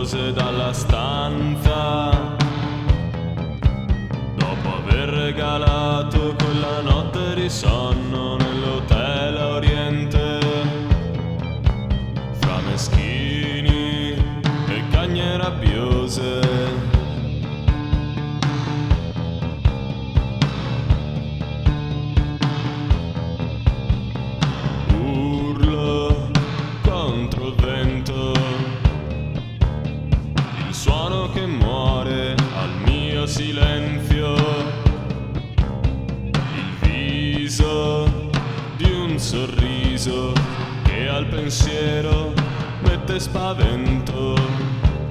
rabbiosa dalla stanza, dopo aver regalato quella notte di sonno nell'hotel a Oriente, fra meschini e cagne rabbiose. Suono che muore al mio silenzio, il viso di un sorriso che al pensiero mette spavento.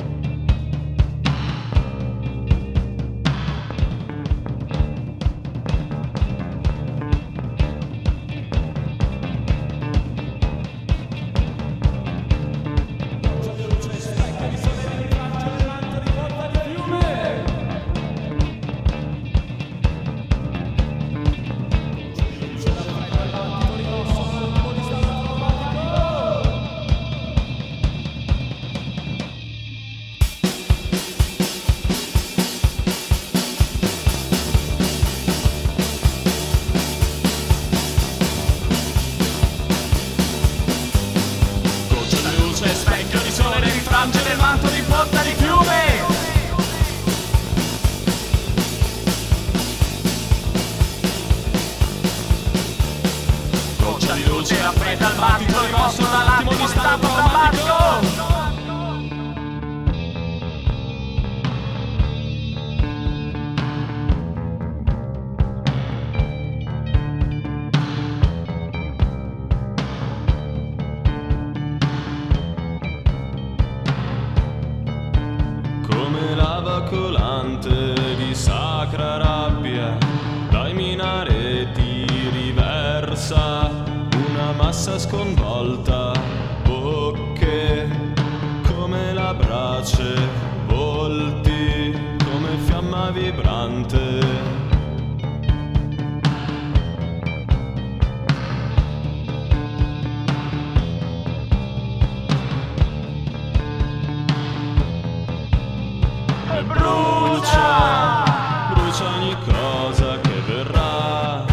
Specchio di sole nel rifrange del manto di porta di fiume. Goccia di luce raffredda il battito rimosso dall'attimo di stampo drammatico. Come lava colante di sacra rabbia dai minareti riversa una massa sconvolta, bocche come la brace, volti come fiamma vibrante. Brucia, brucia ogni cosa che verrà,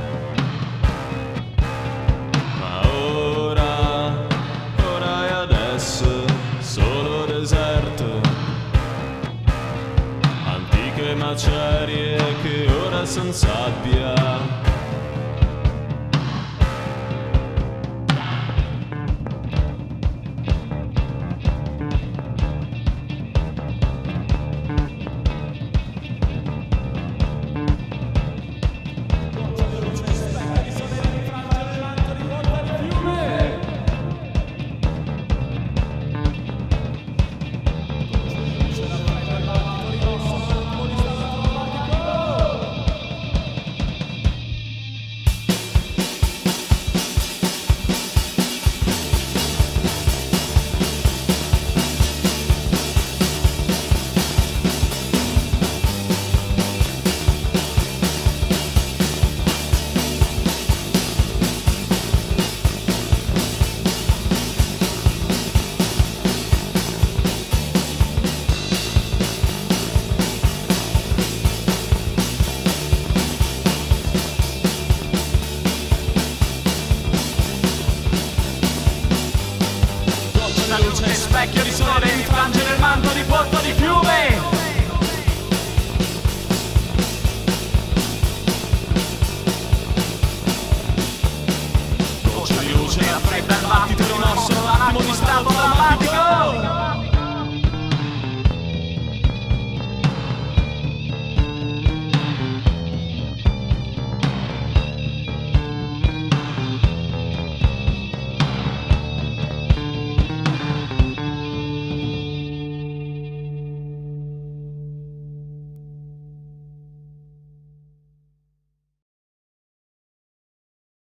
ma ora e adesso solo deserto, antiche macerie che ora son sabbia.